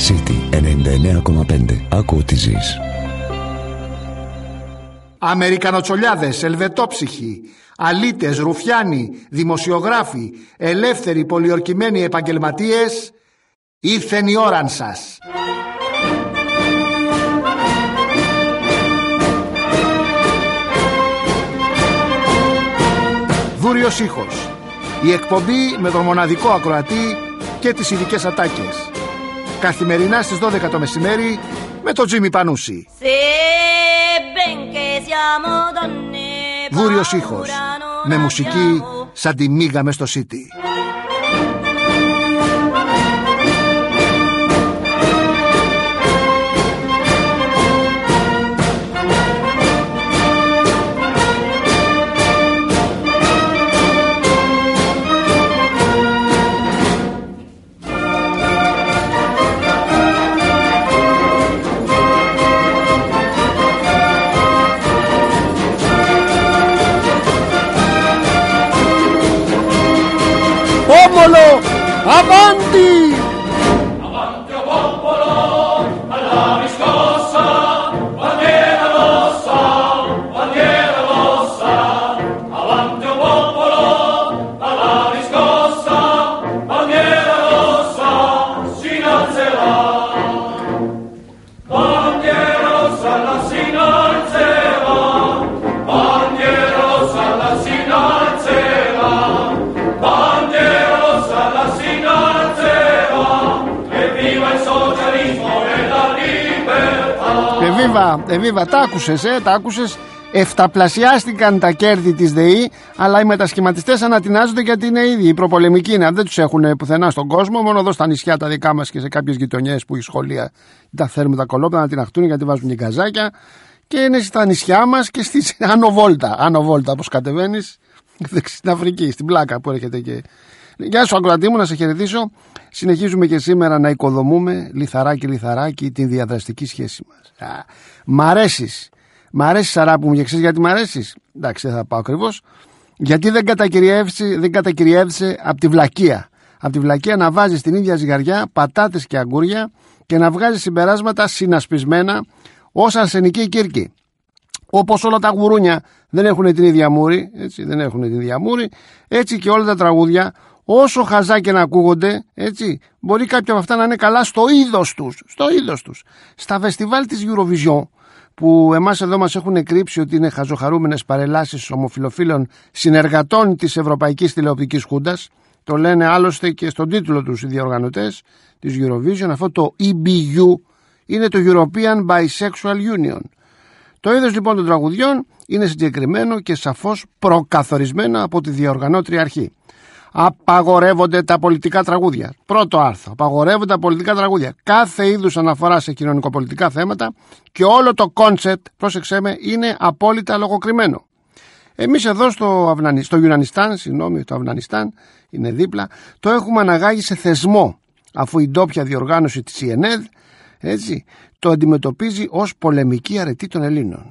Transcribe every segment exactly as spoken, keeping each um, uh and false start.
City ενενήντα εννέα κόμμα πέντε. Άκου ό,τι ζεις. Αμερικανοτσολιάδες, ελβετόψυχοι, αλήτες, ρουφιάνοι, δημοσιογράφοι, ελεύθεροι πολιορκημένοι επαγγελματίες, ήρθεν η ώραν σας. Δούριος ήχος. Η εκπομπή με τον μοναδικό ακροατή και τις ειδικές ατάκες. Καθημερινά στις δώδεκα το μεσημέρι με τον Τζίμι Πανούση. Δούριος ήχος. Με μουσική σαν τη μίγα μες στο City. Popolo, avanti! Avanti o popolo, alla riscossa, bandiera rossa, bandiera rossa. Avanti o popolo, alla riscossa, bandiera rossa, si innalzerà. Bandiera rossa, la si innalzerà. Bandiera rossa, la si innalzerà. Bandiera rossa la si innalzerà, evviva il socialismo e la libertà. Εβίβα, εβίβα, τα άκουσες, ε, τα άκουσες. Εφταπλασιάστηκαν τα κέρδη της ΔΕΗ, αλλά οι μετασχηματιστές ανατινάζονται γιατί είναι ήδη οι προπολεμικοί είναι. Δεν τους έχουν πουθενά στον κόσμο, μόνο εδώ στα νησιά τα δικά μας και σε κάποιες γειτονιές που η σχολεία τα θέλουμε τα κολόπεδα να την αχτούν γιατί βάζουν και γκαζάκια. Και είναι στα νησιά μας και στη Ανοβόλτα. Ανοβόλτα, όπως κατεβαίνεις στην Αφρική, στην πλάκα που έρχεται και. Γεια σου, ακροατή μου, να σε χαιρετήσω. Συνεχίζουμε και σήμερα να οικοδομούμε λιθαράκι λιθαράκι την διαδραστική σχέση μας. Α, μ' αρέσεις. Μ' αρέσεις, Σαράπου μου, και ξέρεις γιατί μ' αρέσεις. Εντάξει, δεν θα πάω ακριβώς. Γιατί δεν κατακυριεύσε, δεν κατακυριεύσε από τη βλακεία. Από τη βλακεία να βάζεις την ίδια ζυγαριά πατάτες και αγκούρια και να βγάζεις συμπεράσματα συνασπισμένα ως αρσενική κύρκη. Όπως όλα τα γουρούνια δεν έχουν την ίδια μούρη, έτσι, δεν έχουν την ίδια μούρη, έτσι και όλα τα τραγούδια, όσο χαζά και να ακούγονται, έτσι, μπορεί κάποια από αυτά να είναι καλά στο είδος τους, στο είδος τους. Στα φεστιβάλ της Eurovision, που εμάς εδώ μας έχουν κρύψει ότι είναι χαζοχαρούμενες παρελάσεις ομοφιλοφίλων συνεργατών της Ευρωπαϊκής Τηλεοπτικής Χούντας, το λένε άλλωστε και στον τίτλο τους οι διοργανωτές της Eurovision, αυτό το ι μπι γιου είναι το European Bisexual Union. Το είδος λοιπόν των τραγουδιών είναι συγκεκριμένο και σαφώς προκαθορισμένο από τη διοργανώτρια αρχή. Απαγορεύονται τα πολιτικά τραγούδια. Πρώτο άρθρο. Απαγορεύονται τα πολιτικά τραγούδια. Κάθε είδους αναφορά σε κοινωνικοπολιτικά θέματα και όλο το κόνσεπτ, πρόσεξέ με, είναι απόλυτα λογοκριμένο. Εμείς εδώ στο, Αυνανι... στο Ιουνανιστάν, συγγνώμη, το Αυνανιστάν είναι δίπλα, το έχουμε αναγάγει σε θεσμό, αφού η ντόπια διοργάνωση της ι εν ι ντι, έτσι, το αντιμετωπίζει ως πολεμική αρετή των Ελλήνων.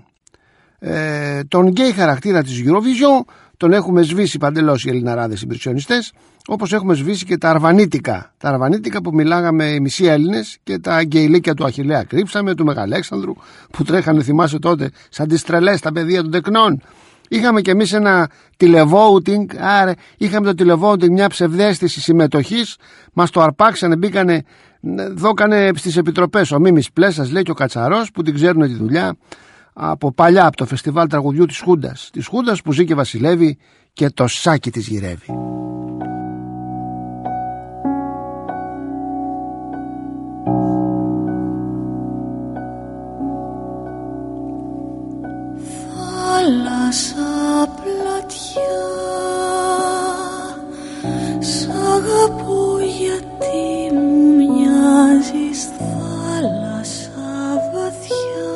Ε, τον γκέι χαρακτήρα της Eurovision τον έχουμε σβήσει παντελώς οι Ελληναράδες συμπρισιονιστές, όπως έχουμε σβήσει και τα αρβανίτικα. Τα αρβανίτικα που μιλάγαμε οι μισοί Έλληνες και τα γκέιλίκια του Αχιλλέα κρύψαμε, του Μεγαλέξανδρου που τρέχανε, θυμάσαι τότε, σαν τις τρελές τα παιδεία των τεκνών. Είχαμε κι εμείς ένα τηλεβόουτινγκ, άρα είχαμε το τηλεβόουτινγκ, μια ψευδαίσθηση συμμετοχής, μας το αρπάξανε, μπήκανε, δώκανε στις επιτροπές ο Μίμης Πλέσας, λέει, και ο Κατσαρός που την ξέρουν τη δουλειά από παλιά, από το φεστιβάλ τραγουδιού της Χούντας, της Χούντας που ζει και βασιλεύει και το σάκι της γυρεύει. Θάλασσα πλατιά, σ' αγαπώ γιατί μου μοιάζεις θάλασσα βαθιά.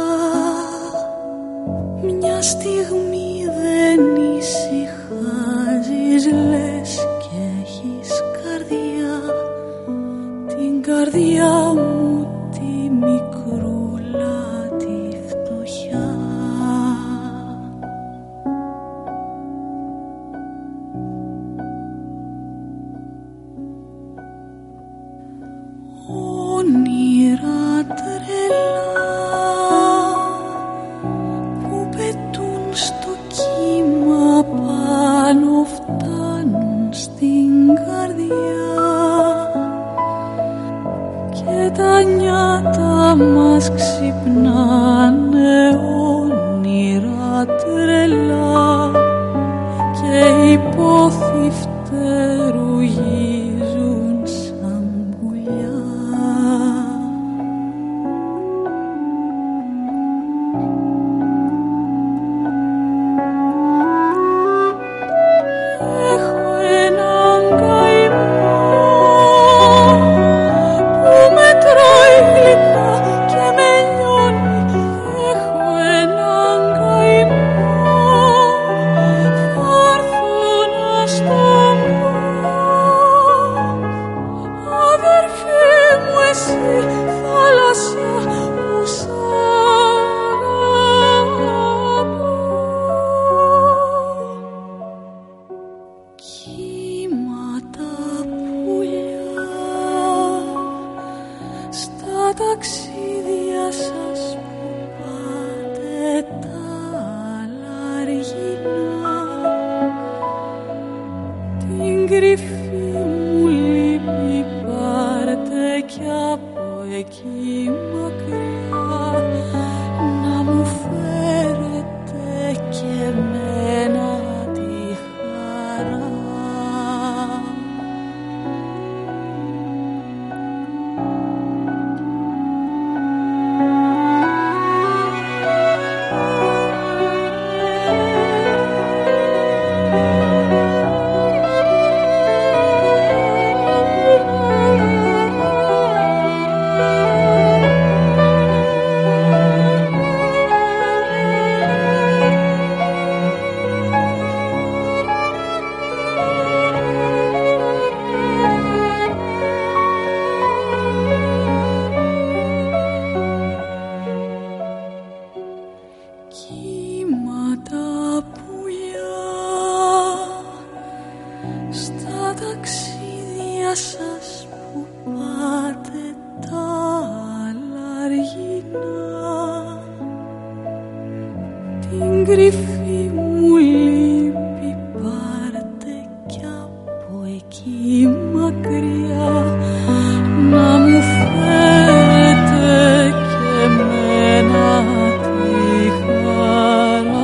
Μια στιγμή δεν ησυχάζεις, λες και έχεις καρδιά, την καρδιά μου τη μικρούλα τη φτωχιά. Όνειρα τα νιάτα μας ξυπνάνε όνειρα τρελά και οι πόθοι φτερουγίζουν σαν πουλιά. Έχω έναν καημό που με τρώει γλυκά και με νιώνει. Έχω έναν καημό, θα έρθω να στο πω. Αδερφέ μου εσύ θάλασσια που σ' αγαπώ. Κύματα πουλιά στα ταξίδια σας που πάτε τα λαργινά, την κρυφή μου λύπη πάρτε κι από εκεί μακριά, να μου φέρετε και εμένα τη χαρά. Κύματα πουλιά στα ταξίδια σας που πάτε τα λαργινά, την κρυφή μου λύπη πάρτε κι από εκεί μακριά, να μου φέρετε και εμένα τη χαρά.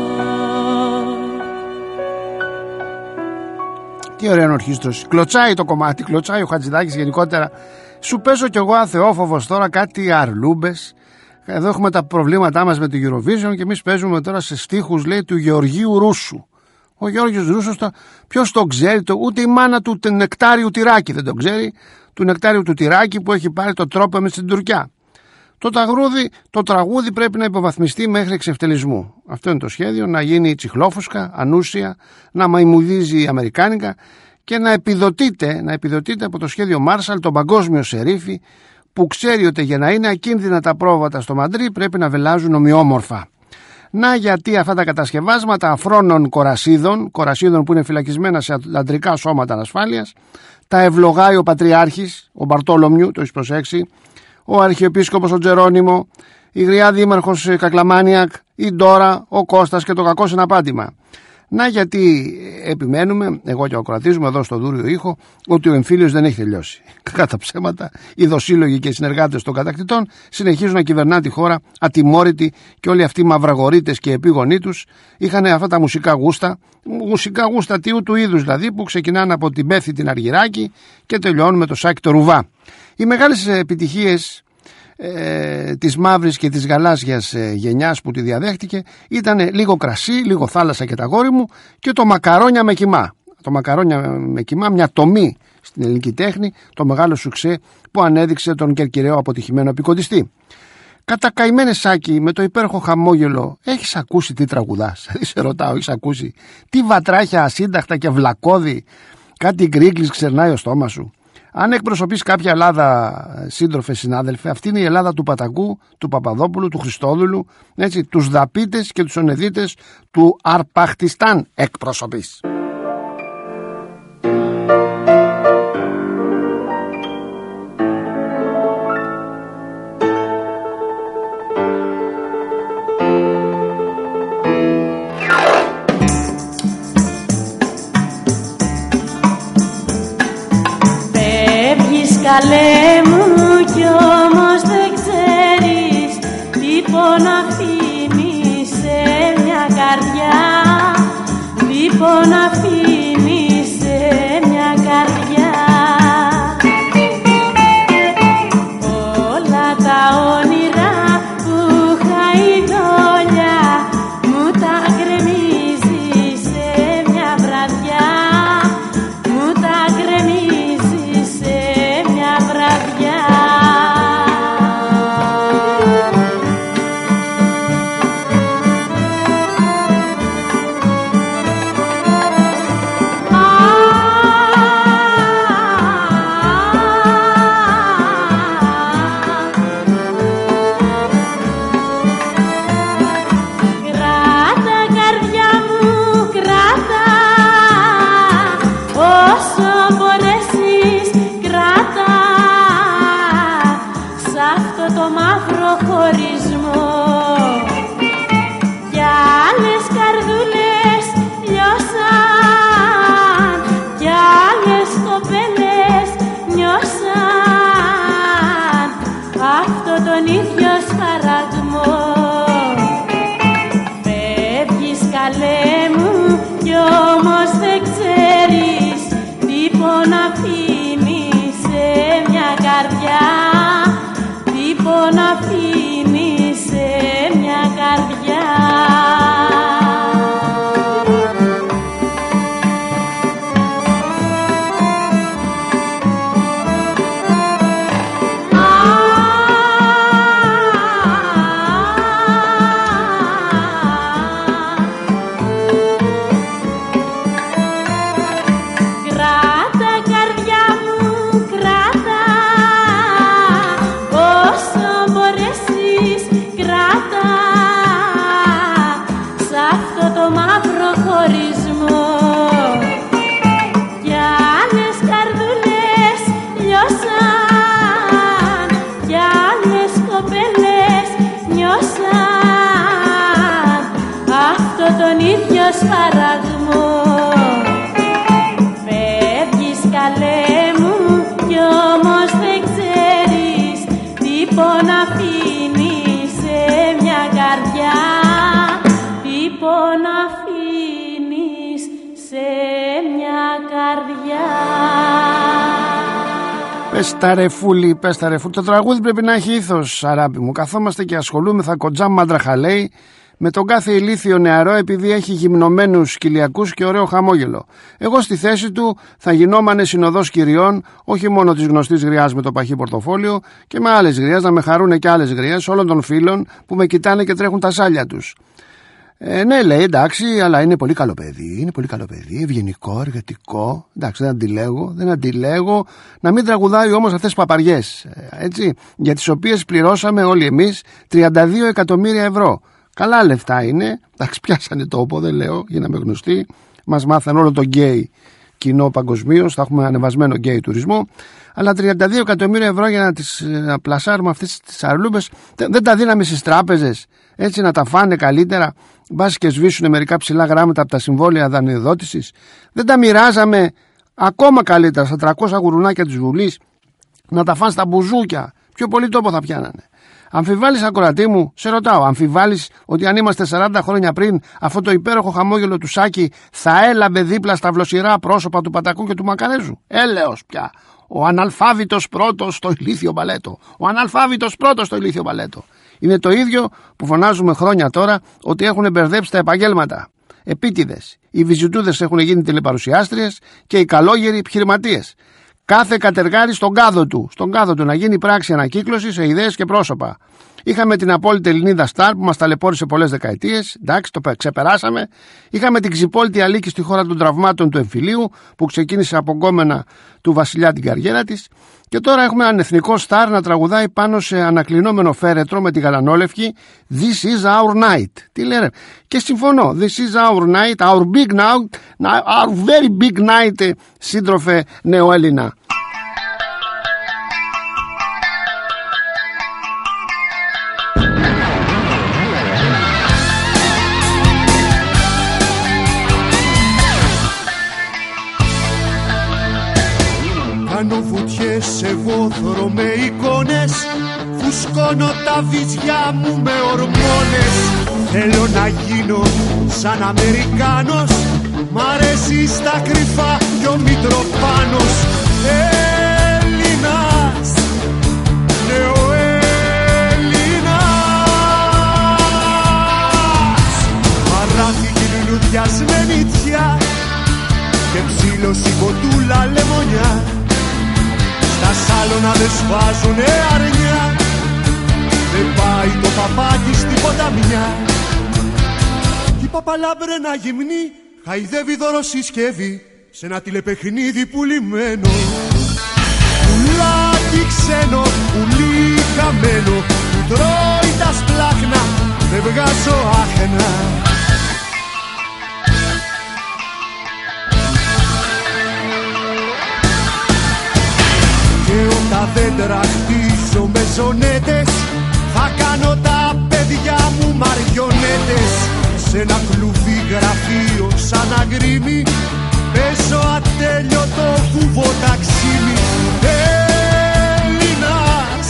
Τι ωραία ενορχήστρωση. Κλωτσάει το κομμάτι, κλωτσάει ο Χατζηδάκης γενικότερα. Σου παίζω κι εγώ αθεόφοβος τώρα κάτι αρλούμπες. Εδώ έχουμε τα προβλήματά μας με το Eurovision και εμείς παίζουμε τώρα σε στίχους, λέει, του Γεωργίου Ρούσου. Ο Γιώργος Ρούσος, ποιος τον ξέρει, το, ούτε η μάνα του Νεκτάριου Τυράκη δεν τον ξέρει, του Νεκτάριου του Τυράκη που έχει πάρει το τρόπο με στην Τουρκιά. Το, ταγρούδι, το τραγούδι πρέπει να υποβαθμιστεί μέχρι εξευτελισμού. Αυτό είναι το σχέδιο, να γίνει τσιχλόφουσκα, ανούσια, να μαϊμουδίζει αμερικάνικα και να επιδοτείται, να επιδοτείται από το σχέδιο Μάρσαλ, τον παγκόσμιο σερίφη, που ξέρει ότι για να είναι ακίνδυνα τα πρόβατα στο Μαντρί πρέπει να βελάζουν ομοιόμορφα. Να γιατί αυτά τα κατασκευάσματα αφρόνων κορασίδων, κορασίδων που είναι φυλακισμένα σε αντρικά σώματα ανασφάλειας, τα ευλογάει ο Πατριάρχης, ο Μπαρτόλομιου, το έχεις προσέξει, ο Αρχιεπίσκοπος ο Τζερόνιμο, η γριά δήμαρχος Κακλαμάνιακ, η Ντόρα, ο Κώστας και το κακό συναπάντημα. Να γιατί επιμένουμε, εγώ και ο Κροατής μου εδώ στο Δούριο Ήχο, ότι ο εμφύλιος δεν έχει τελειώσει. Κατά ψέματα, οι δοσύλλογοι και οι συνεργάτες των κατακτητών συνεχίζουν να κυβερνά τη χώρα ατιμόρυτοι και όλοι αυτοί οι μαυραγορείτες και επίγονοί τους είχαν αυτά τα μουσικά γούστα, μουσικά γούστα τιού του είδους δηλαδή, που ξεκινάνε από την Πέθη την Αργυράκη και τελειώνουν με το Σάκη το Ρουβά. Οι μεγάλες επιτυχίες Ε, της μαύρης και της γαλάζιας ε, γενιάς που τη διαδέχτηκε ήταν λίγο κρασί, λίγο θάλασσα και τα γόρι μου και το μακαρόνια με κιμά. Το μακαρόνια με κιμά, μια τομή στην ελληνική τέχνη, το μεγάλο σουξέ που ανέδειξε τον κερκυραίο αποτυχημένο επικοντιστή. Κατά καημένε Σάκη, με το υπέροχο χαμόγελο, έχεις ακούσει τι τραγουδάς? Σε ρωτάω, έχεις ακούσει τι βατράχια ασύνταχτα και βλακώδη, κάτι γκρίκλις ξερνάει ο στόμα σου? Αν εκπροσωπείς κάποια Ελλάδα, σύντροφε, συνάδελφε, αυτή είναι η Ελλάδα του Πατακού, του Παπαδόπουλου, του Χριστόδουλου, έτσι, τους δαπίτες και τους ονεδίτες του Αρπαχτιστάν εκπροσωπείς. καλέ μου κι όμως δεν ξέρεις τι πόνο αφήνεις σε μια καρδιά, τι πόνο αφήνεις σε μια καρδιά. Όλα τα όνειρα που είχα ειδόλια μου τα γκρεμίζεις σε μια βραδιά, μου τα γκρεμίζεις σε μια βραδιά. Να αφήνεις σε μια καρδιά. Σπαραγμό. Φεύγεις καλέ μου κι όμως δεν ξέρεις τι πόνο αφήνεις σε μια καρδιά, τι πόνο αφήνεις σε μια καρδιά. Πες τα ρε φούλη, πες τα ρε φούλη. Το τραγούδι πρέπει να έχει ήθος, αράπη μου. Καθόμαστε και ασχολούμεθα κοντζάμ μαντραχαλέει με τον κάθε ηλίθιο νεαρό επειδή έχει γυμνωμένους κοιλιακούς και ωραίο χαμόγελο. Εγώ στη θέση του θα γινόμανε συνοδός κυριών, όχι μόνο της γνωστής γριάς με το παχύ πορτοφόλιο και με άλλες γριές, να με χαρούνε και άλλες γριές όλων των φίλων που με κοιτάνε και τρέχουν τα σάλια τους. Ε, ναι, λέει, εντάξει, αλλά είναι πολύ καλό παιδί, είναι πολύ καλό παιδί, ευγενικό, εργατικό. Εντάξει, δεν αντιλέγω, δεν αντιλέγω. Να μην τραγουδάει όμως αυτές τις παπαριές, έτσι, για τις οποίες πληρώσαμε όλοι εμείς τριάντα δύο εκατομμύρια ευρώ. Καλά λεφτά είναι, εντάξει, πιάσανε τόπο, δεν λέω, για να με γνωστεί. Μας μάθαν όλο το γκέι κοινό παγκοσμίως, θα έχουμε ανεβασμένο γκέι τουρισμό. Αλλά τριάντα δύο εκατομμύρια ευρώ για να τις να πλασάρουμε αυτές τις αρλούμπες, δεν τα δίναμε στις τράπεζες, έτσι να τα φάνε καλύτερα. Μπας και σβήσουν μερικά ψηλά γράμματα από τα συμβόλαια δανειοδότησης. Δεν τα μοιράζαμε ακόμα καλύτερα στα τριακόσια γουρουνάκια της Βουλής, να τα φάνε στα μπουζούκια. Πιο πολύ τόπο θα πιάνανε. Αμφιβάλλεις, ακροατή μου, σε ρωτάω, αμφιβάλλεις ότι αν είμαστε σαράντα χρόνια πριν, αυτό το υπέροχο χαμόγελο του Σάκη θα έλαμπε δίπλα στα βλοσιρά πρόσωπα του Πατακού και του Μακαρέζου? Έλεος πια. Ο αναλφάβητος πρώτος στο ηλίθιο μπαλέτο. Ο αναλφάβητος πρώτος στο ηλίθιο μπαλέτο. Είναι το ίδιο που φωνάζουμε χρόνια τώρα ότι έχουν μπερδέψει τα επαγγέλματα. Επίτηδες. Οι βυζιτούδες έχουν γίνει τηλεπαρουσιάστριες και οι καλόγεροι επιχειρηματίες. Κάθε κατεργάρι στον κάδο του, στον κάδο του να γίνει πράξη ανακύκλωση σε ιδέες και πρόσωπα. Είχαμε την απόλυτη Ελληνίδα Σταρ που μας ταλαιπώρησε πολλές δεκαετίες, εντάξει, το ξεπεράσαμε. Είχαμε την ξυπόλυτη Αλίκη στη χώρα των τραυμάτων του εμφυλίου που ξεκίνησε από γκόμενα του βασιλιά την καριέρα της. Και τώρα έχουμε έναν εθνικό στάρ να τραγουδάει πάνω σε ανακλεινόμενο φέρετρο με τη γαλανόλευκη This is our night. Τι λέει ρε? Και συμφωνώ. This is our night, our big night, our very big night, σύντροφε νεοέλληνα. Κάνω βουτιές σε βόθρο με εικόνες, φουσκώνω τα βυζιά μου με ορμόνες. Θέλω να γίνω σαν Αμερικάνος, μ' αρέσει στα κρυφά κι ο Μητροπάνος. Έλληνας, νεοέλληνας, παράθηκη λουλουδιασμένη νητιά και ψήλωση κοντούλα λεμονιά. Στα σάλωνα δεν σφάζουνε αρνιά, δεν πάει το παπάκι στην ποταμιά. Κι η παπαλάμπρενα γυμνή χαϊδεύει δωροσυσκεύη σε ένα τηλεπαιχνίδι πουλημένο. Πουλάκι ξένο, πουλί χαμένο, που τρώει τα σπλάχνα, δεν βγάζω άχνα. Και όταν δέντρα χτίζω με ζωνέτες, θα κάνω τα παιδιά μου μαριονέτες. Σ' ένα κλουβί γραφείο σαν αγκρίμι, παίζω ατέλειωτο βουβοταξίμι. Έλληνας,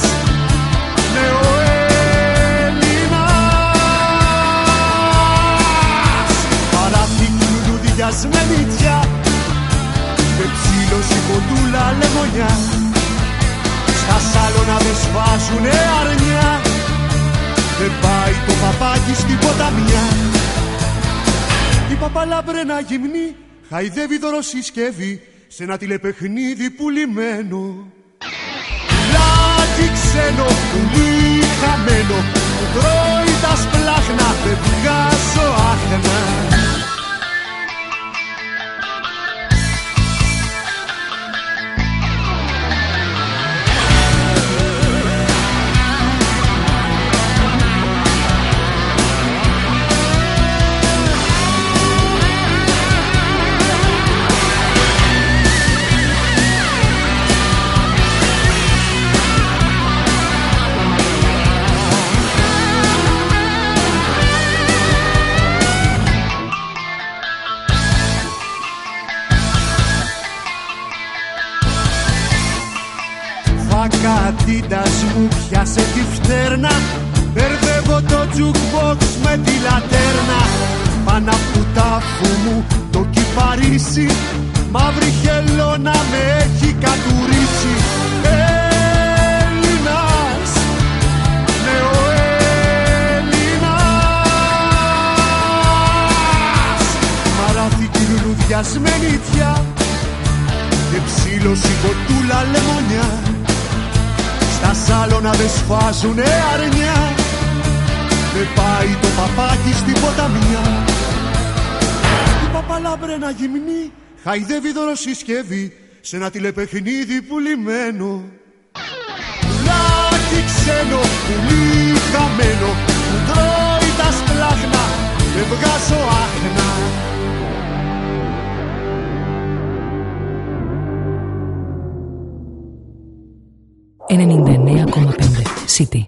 νεοέλληνας, παράθηκη λουλουδιασμένη νητιά με ψήλωση κοντούλα λεμονιά. Στα σάλωνα δεν σφάζουνε αρνιά, δεν πάει το παπάκι στην ποταμιά. Η παπαλάμπρενα γυμνή χαϊδεύει δωροσυσκεύη σε ένα τηλεπαιχνίδι πουλημένο. Πουλάκι ξένο, πουλί χαμένο, που τρώει τα σπλάχνα, δεν βγάζω άχνα. Κατήτας μου πιάσε τη φτέρνα, μπερδεύω το jukebox με τη λατέρνα. Πάνω απ' του τάφου μου το κυπαρίσι, μαύρη χελώνα με έχει κατουρίσει. Έλληνας, νεοέλληνας, μαράθηκη λουλουδιασμένη νητιά και ψήλωση κοντούλα λεμονιά. Τα σάλωνα δεν σφάζουνε αρνιά, δεν πάει το παπάκι στην ποταμιά. Η παπαλάμπρενα γυμνή χαϊδεύει δωροσυσκεύη σε ένα τηλεπαιχνίδι πουλημένο. Πουλάκι ξένο, πουλί χαμένο, που τρώει τα σπλάχνα, δεν βγάζω άχνα. ενενήντα εννέα κόμμα πέντε City.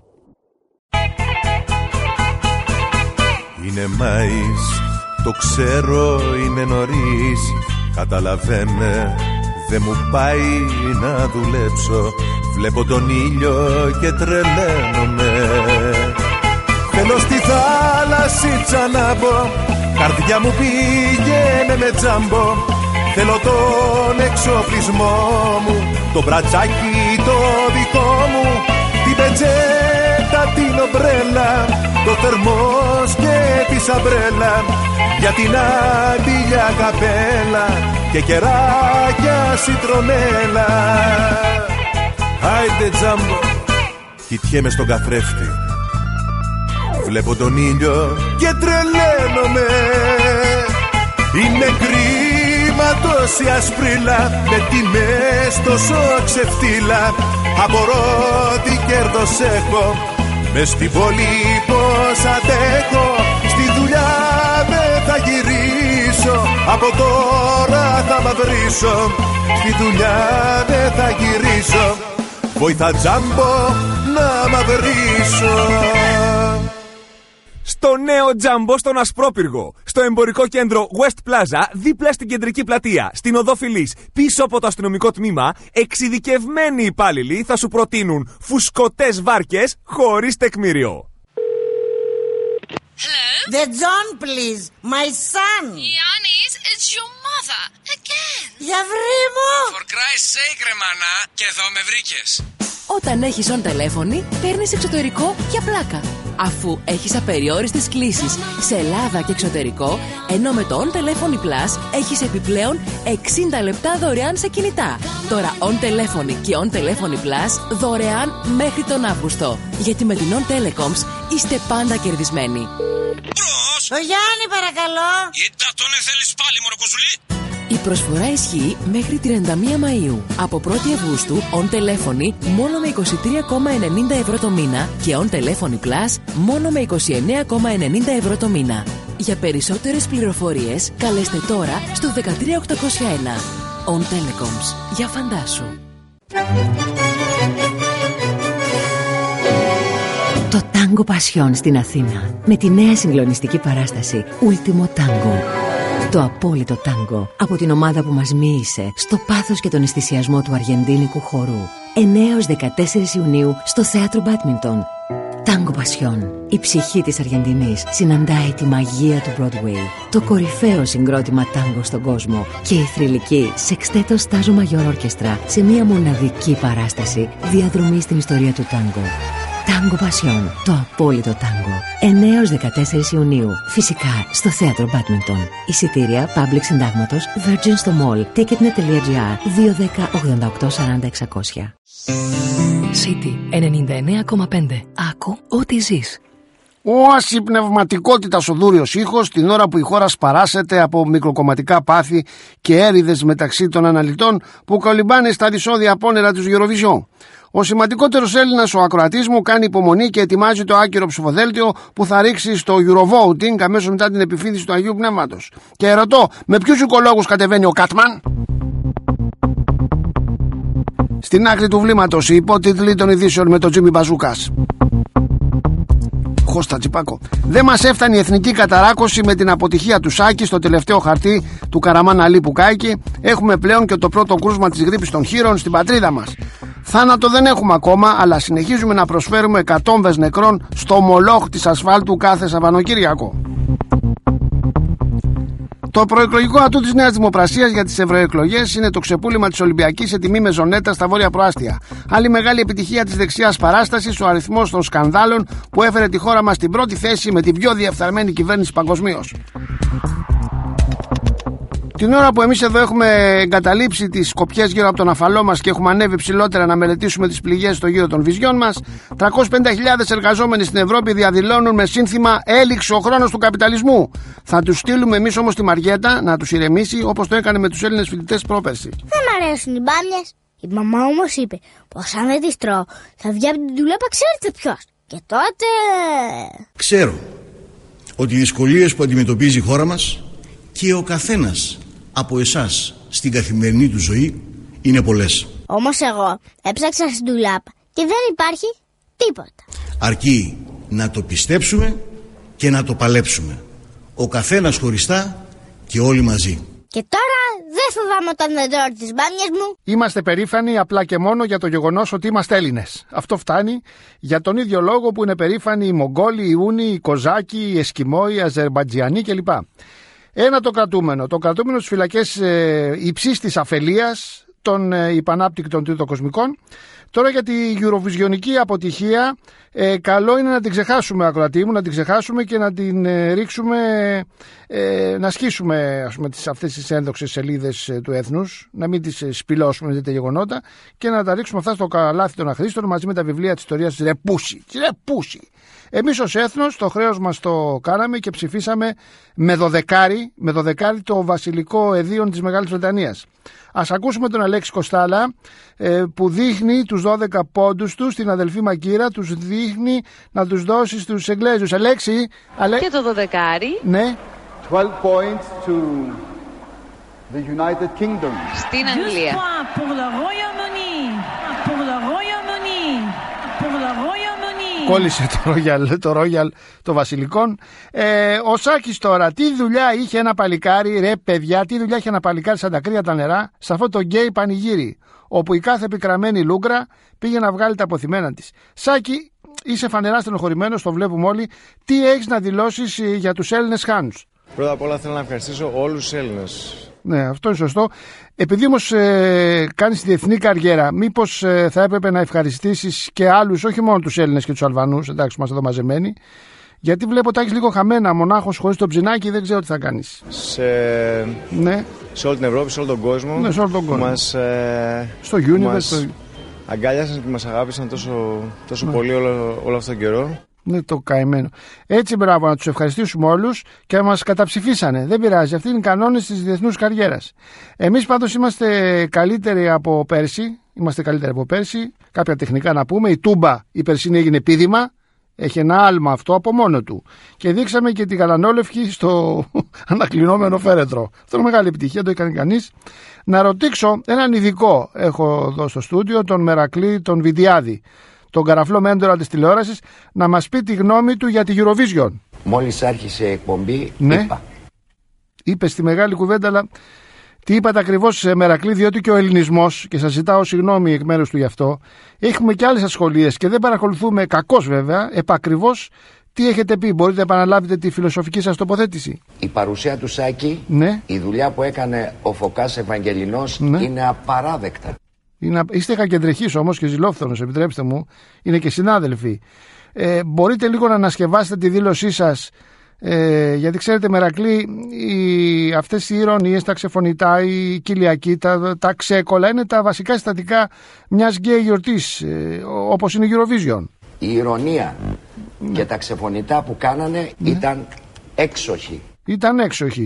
Είναι Μάης, το ξέρω είναι νωρίς, καταλαβαίνε δεν μου πάει να δουλέψω. Βλέπω τον ήλιο και τρελαίνομαι, θέλω στη θάλασσιτσα να μπω, καρδιά μου πήγαινε με τζάμπο. Θέλω τον εξοπλισμό μου, το μπρατσάκι το δικό μου, την πετσέτα, την ομπρέλα, το θερμός και τη σαμπρέλα, για την αντίλια καπέλα και κεράκια σιτρονέλα. Άιντε τζάμπο, κοιτιέμαι στον καθρέφτη, βλέπω τον ήλιο και τρελαίνομαι. Είναι κρίμα τόση ασπρίλα, με τιμές τόσο ξεφτύλα. Απορώ τι κέρδος έχω, μες στη πόλη πως αντέχω. Στη δουλειά δεν θα γυρίσω, από τώρα θα μαυρίσω. Στη δουλειά δεν θα γυρίσω, βοηθά τζάμπο να μαυρίσω. Στο νέο Τζάμπο στον Ασπρόπυργο. Στο εμπορικό κέντρο West Plaza, δίπλα στην κεντρική πλατεία. Στην οδό Φιλής, πίσω από το αστυνομικό τμήμα, εξειδικευμένοι υπάλληλοι θα σου προτείνουν φουσκωτές βάρκες χωρίς τεκμήριο. Hello? The John, please. My son. Yannis, it's your mother. Again. Γιαβρί μου. For Christ's sake, ρε μάνα. Και εδώ με βρήκες. Όταν έχεις on τηλέφωνη, παίρνεις εξωτερικό για πλάκα. Αφού έχεις απεριόριστες κλήσεις σε Ελλάδα και εξωτερικό, ενώ με το On Telephony Plus έχεις επιπλέον εξήντα λεπτά δωρεάν σε κινητά. Τώρα On Telephony και On Telephony Plus δωρεάν μέχρι τον Αύγουστο. Γιατί με την On Telecoms είστε πάντα κερδισμένοι. Μπρος! Το Γιάννη παρακαλώ! Ήτα τον θέλεις πάλι μωροκοζουλή! Η προσφορά ισχύει μέχρι τριάντα μία Μαΐου. Από πρώτη Αυγούστου, On Telephony μόνο με είκοσι τρία κόμμα ενενήντα ευρώ το μήνα και On Telephony Plus μόνο με είκοσι εννέα κόμμα ενενήντα ευρώ το μήνα. Για περισσότερες πληροφορίες, καλέστε τώρα στο δεκατρία οκτακόσια ένα. On Telecoms. Για φαντάσου. Το Τάγκο Πασιόν στην Αθήνα με τη νέα συγκλονιστική παράσταση Ultimo Tango. Το απόλυτο τάγκο από την ομάδα που μας μοίησε στο πάθος και τον αισθησιασμό του αργεντίνικου χορού. εννέα έως δεκατέσσερις Ιουνίου στο θέατρο Μπάντμιντον. Τάγκο Πασιόν. Η ψυχή της Αργεντινής συναντάει τη μαγεία του Broadway. Το κορυφαίο συγκρότημα τάγκο στον κόσμο και η θρυλική Sexteto Stazo Mayor Orchestra σε μια μοναδική παράσταση διαδρομή στην ιστορία του τάγκο. Τάγκο Πασιόν, το απόλυτο τάγκο. εννέα έως δεκατέσσερις Ιουνίου. Φυσικά στο θέατρο Μπάντμιντον. Εισιτήρια Public Συντάγματος, Virgin στο Mall, ticketnet τελεία gr, δύο ένα μηδέν ογδόντα οκτώ σαράντα εξακόσια. City ενενήντα εννέα κόμμα πέντε. Άκου ό,τι ζεις. Όαση πνευματικότητας ο δούριος ήχος την ώρα που η χώρα σπαράσεται από μικροκομματικά πάθη και έρηδες μεταξύ των αναλυτών που κολυμπάνε στα δυσόδια απόνερα τους Eurovision. Ο σημαντικότερος Έλληνας, ο ακροατής μου, κάνει υπομονή και ετοιμάζει το άκυρο ψηφοδέλτιο που θα ρίξει στο Eurovoting αμέσως μετά την επιφύδηση του Αγίου Πνεύματος. Και ρωτώ, με ποιους οικολόγους κατεβαίνει ο Κάτμαν? Στην άκρη του βλήματος οι υπότιτλοι των ειδήσεων με τον Τζίμι Μπαζούκας. Χώστα Τσιπάκο. Δεν μας έφτανε η εθνική καταράκωση με την αποτυχία του Σάκη στο τελευταίο χαρτί του Καραμάν Αλή που κάηκε. Έχουμε πλέον και το πρώτο κρούσμα της γρίπης των χείρων στην πατρίδα μας. Θάνατο δεν έχουμε ακόμα, αλλά συνεχίζουμε να προσφέρουμε εκατόμβες νεκρών στο μολόχ της ασφάλτου κάθε Σαββατοκύριακο. Το προεκλογικό ατού της Νέας Δημοπρασίας για τις ευρωεκλογές είναι το ξεπούλημα της Ολυμπιακής σε τιμή μεζονέτα στα βόρεια προάστια. Άλλη μεγάλη επιτυχία της δεξιάς παράστασης, ο αριθμός των σκανδάλων που έφερε τη χώρα μας στην πρώτη θέση με την πιο διεφθαρμένη κυβέρνηση παγκοσμίως. Την ώρα που εμείς εδώ έχουμε εγκαταλείψει τις σκοπιές γύρω από τον αφαλό μας και έχουμε ανέβει ψηλότερα να μελετήσουμε τις πληγές στο γύρο των βυζιών μας, τριακόσιες πενήντα χιλιάδες εργαζόμενοι στην Ευρώπη διαδηλώνουν με σύνθημα «Έληξε ο χρόνος του καπιταλισμού». Θα τους στείλουμε εμείς όμως τη Μαριέτα να τους ηρεμήσει, όπως το έκανε με τους Έλληνες φοιτητές πρόπερση. Δεν μ' αρέσουν οι μπάμιες. Η μαμά όμως είπε πως αν δεν τις τρώω θα βγει από την τουλέπα, ξέρετε ποιος. Και τότε... Ξέρω ότι οι δυσκολίες που αντιμετωπίζει η χώρα μας και ο καθένας από εσάς στην καθημερινή του ζωή είναι πολλές. Όμως εγώ έψαξα στην τουλάπα και δεν υπάρχει τίποτα. Αρκεί να το πιστέψουμε και να το παλέψουμε. Ο καθένας χωριστά και όλοι μαζί. Και τώρα δεν φοβάμαι όταν δεν τρώω τις μπάμιες μου. Είμαστε περήφανοι απλά και μόνο για το γεγονός ότι είμαστε Έλληνες. Αυτό φτάνει για τον ίδιο λόγο που είναι περήφανοι οι Μογγόλοι, οι Ούνοι, οι Κοζάκοι, οι Εσκιμόοι, οι Αζερμπατζιανοί κλπ. Ένα το κρατούμενο. Το κρατούμενο στις φυλακές ε, υψής της αφελίας των ε, υπανάπτυκτων τριτοκοσμικών. Τώρα για τη Eurovisionική αποτυχία, ε, καλό είναι να την ξεχάσουμε, ακροατή μου, να την ξεχάσουμε και να την ε, ρίξουμε, ε, να σκίσουμε ας πούμε, τις, αυτές τις ένδοξες σελίδες ε, του έθνους, να μην τις ε, σπηλώσουμε με τέτοια γεγονότα και να τα ρίξουμε αυτά στο καλάθι των αχρήστων μαζί με τα βιβλία της ιστορίας της Ρεπούση. Της Ρεπούση. Εμείς ως έθνος το χρέος μας το κάναμε και ψηφίσαμε με δωδεκάρι, με δωδεκάρι το βασιλικό εδίον της Μεγάλης Βρετανίας. Ας ακούσουμε τον Αλέξη Κοστάλα ε, που δείχνει τους δώδεκα πόντους του στην αδελφή Μακύρα, τους δείχνει να τους δώσει στους Εγγλέζους. Αλέξη, αλέ... Και το δωδεκάρι. Ναι. twelve points to the United Kingdom. Στην Αγγλία. κόλλησε το Royal, το Royal των Βασιλικών. Ε, ο Σάκης τώρα, τι δουλειά είχε ένα παλικάρι, ρε παιδιά, τι δουλειά είχε ένα παλικάρι σαν τα κρύα τα νερά, σε αυτό το γκέι πανηγύρι, όπου η κάθε επικραμμένη λούγκρα πήγε να βγάλει τα αποθυμένα της. Σάκη, είσαι φανερά στενοχωρημένος, το βλέπουμε όλοι. Τι έχεις να δηλώσεις για τους Έλληνες χάνους? Πρώτα απ' όλα θέλω να ευχαριστήσω όλους τους Έλληνες. Ναι, αυτό είναι σωστό. Επειδή όμως ε, κάνεις τη διεθνή καριέρα, μήπως ε, θα έπρεπε να ευχαριστήσεις και άλλους, όχι μόνο τους Έλληνες και τους Αλβανούς, εντάξει, είμαστε εδώ μαζεμένοι, γιατί βλέπω ότι έχεις λίγο χαμένα, μονάχος χωρίς το ψινάκι, δεν ξέρω τι θα κάνεις. Σε... Ναι. σε όλη την Ευρώπη, σε όλο τον κόσμο. Ναι, σε όλο τον κόσμο. Μας, ε... στο Universe. Μας στο... αγκάλιασαν και μας αγάπησαν τόσο, τόσο ναι. πολύ όλο, όλο αυτόν τον καιρό. Ναι, το καημένο. Έτσι, μπράβο, να τους ευχαριστήσουμε όλους και να μας καταψηφίσανε. Δεν πειράζει, αυτοί είναι οι κανόνες της διεθνούς καριέρας. Εμείς πάντως είμαστε καλύτεροι από πέρσι. Είμαστε καλύτεροι από πέρσι. Κάποια τεχνικά να πούμε. Η Τούμπα η περσίνη έγινε πίδημα. Έχει ένα άλμα αυτό από μόνο του. Και δείξαμε και τη γαλανόλευκη στο ανακλεινόμενο φέρετρο. Αυτό είναι μεγάλη επιτυχία, το έκανε κανείς. Να ρωτήσω έναν ειδικό, έχω εδώ στο στούντιο, τον Μερακλή, τον Βιντιάδη, τον καραφλό μέντορα της τηλεόρασης, να μας πει τη γνώμη του για τη Eurovision. Μόλις άρχισε η εκπομπή, ναι. είπα. Είπε στη μεγάλη κουβέντα, αλλά τι είπατε ακριβώς, Μερακλή, διότι και ο ελληνισμός, και σας ζητάω συγγνώμη εκ μέρους του γι' αυτό, έχουμε και άλλες ασχολίες και δεν παρακολουθούμε, κακώς βέβαια, επακριβώς τι έχετε πει. Μπορείτε να επαναλάβετε τη φιλοσοφική σας τοποθέτηση? Η παρουσία του Σάκη, ναι. η δουλειά που έκανε ο Φωκάς Ευαγγελινός, ναι. είναι απαράδεκτα. Είναι, είστε κακεντρεχείς όμως και ζηλόφθονος, επιτρέψτε μου, είναι και συνάδελφοι. Ε, μπορείτε λίγο να ανασκευάσετε τη δήλωσή σας, ε, γιατί ξέρετε, Μερακλή, οι, αυτές οι ηρωνίες, τα ξεφωνητά, η κοιλιακή, τα, τα ξέκολα είναι τα βασικά συστατικά μιας γκέι γιορτής, ε, όπως είναι η Eurovision. Η ηρωνία ναι. και τα ξεφωνητά που κάνανε ναι. ήταν έξοχοι. Ήταν έξοχοι.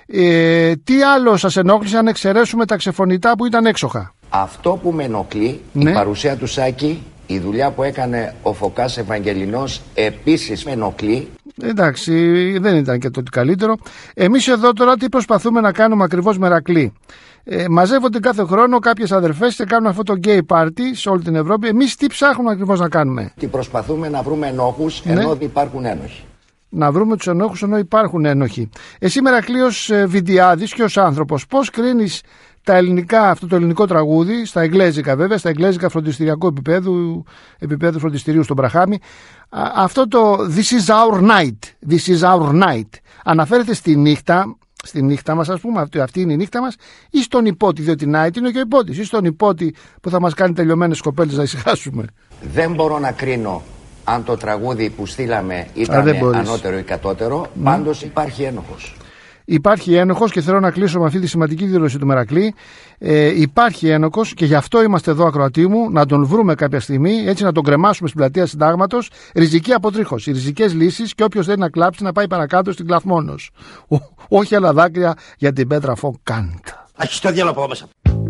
Ε, τι άλλο σας ενόχλησε αν εξαιρέσουμε τα ξεφωνητά που ήταν έξοχα? Αυτό που με ενοχλεί, ναι. η παρουσία του Σάκη, η δουλειά που έκανε ο Φωκάς Ευαγγελινός επίσης με ενοχλεί. Εντάξει, δεν ήταν και το καλύτερο. Εμείς εδώ τώρα τι προσπαθούμε να κάνουμε ακριβώς, Μερακλή? Ε, μαζεύονται κάθε χρόνο κάποιες αδερφές και κάνουν αυτό το gay party σε όλη την Ευρώπη. Εμείς τι ψάχνουμε ακριβώς να κάνουμε? Τι προσπαθούμε να βρούμε ενόχους ναι. ενώ υπάρχουν ένοχοι. Να βρούμε τους ενόχους ενώ υπάρχουν ένοχοι. Εσύ, Μερακλή, ως Βιντιάδης και ως άνθρωπος, πώς κρίνεις τα ελληνικά, αυτό το ελληνικό τραγούδι, στα εγγλέζικα βέβαια, στα εγγλέζικα φροντιστηριακού επίπεδου, επίπεδου φροντιστηρίου στον Μπραχάμι, αυτό το This is our night, This is our night, αναφέρεται στη νύχτα, στη νύχτα μας, ας πούμε, αυτή είναι η νύχτα μας, ή στον υπότι, διότι night είναι και ο υπότης, ή στον υπότι που θα μας κάνει τελειωμένες κοπέλες να ησυχάσουμε. Δεν μπορώ να κρίνω αν το τραγούδι που στείλαμε ήταν ανώτερο ή κατώτερο, mm. πάντως υπάρχει ένοχος. Υπάρχει ένοχος και θέλω να κλείσω με αυτή τη σημαντική δήλωση του Μερακλή. Ε, υπάρχει ένοχος και γι' αυτό είμαστε εδώ, ακροατή μου, να τον βρούμε κάποια στιγμή, έτσι να τον κρεμάσουμε στην πλατεία Συντάγματος. Ριζική αποτρίχωση, ριζικές λύσεις και όποιος θέλει να κλάψει να πάει παρακάτω στην Κλαθμόνος. Όχι άλλα δάκρυα για την Πέτρα Φον Κάντ. Αχι το διάλογο μέσα.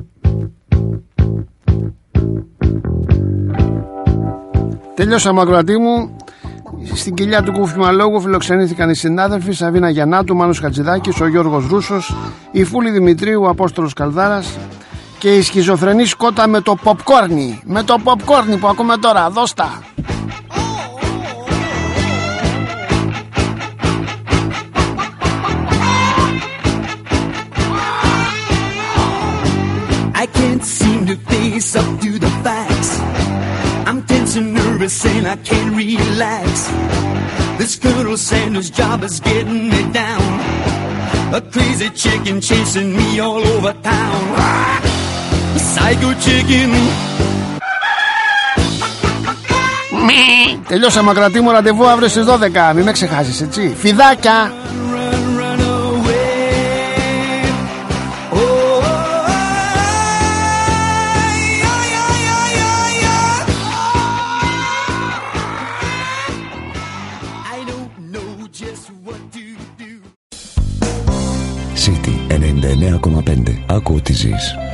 Τελειώσαμε, ακροατή μου. Στην κοιλιά του Κουφιμαλόγου φιλοξενήθηκαν οι συνάδελφοι Σαβίνα Γιαννάτου, Μάνος Χατζηδάκης, ο Γιώργος Ρούσος, η Φούλη Δημητρίου, ο Απόστολος Καλδάρας και η σχιζοφρενή σκότα με το ποπκόρνι. Με το ποπκόρνι που ακούμε τώρα. Δώστα! I can't seem to face up to the facts. I'm tense and nervous and I can't relax. This Colonel Sanders job is getting me down. A crazy chicken chasing me all over town. A psycho chicken. Τελειώσαμε, ακροατή μου, ραντεβού αύριο στις δώδεκα. Μην με ξεχάσεις, έτσι. Φιδάκια! City ενενήντα εννέα κόμμα πέντε. Άκου τι ζεις.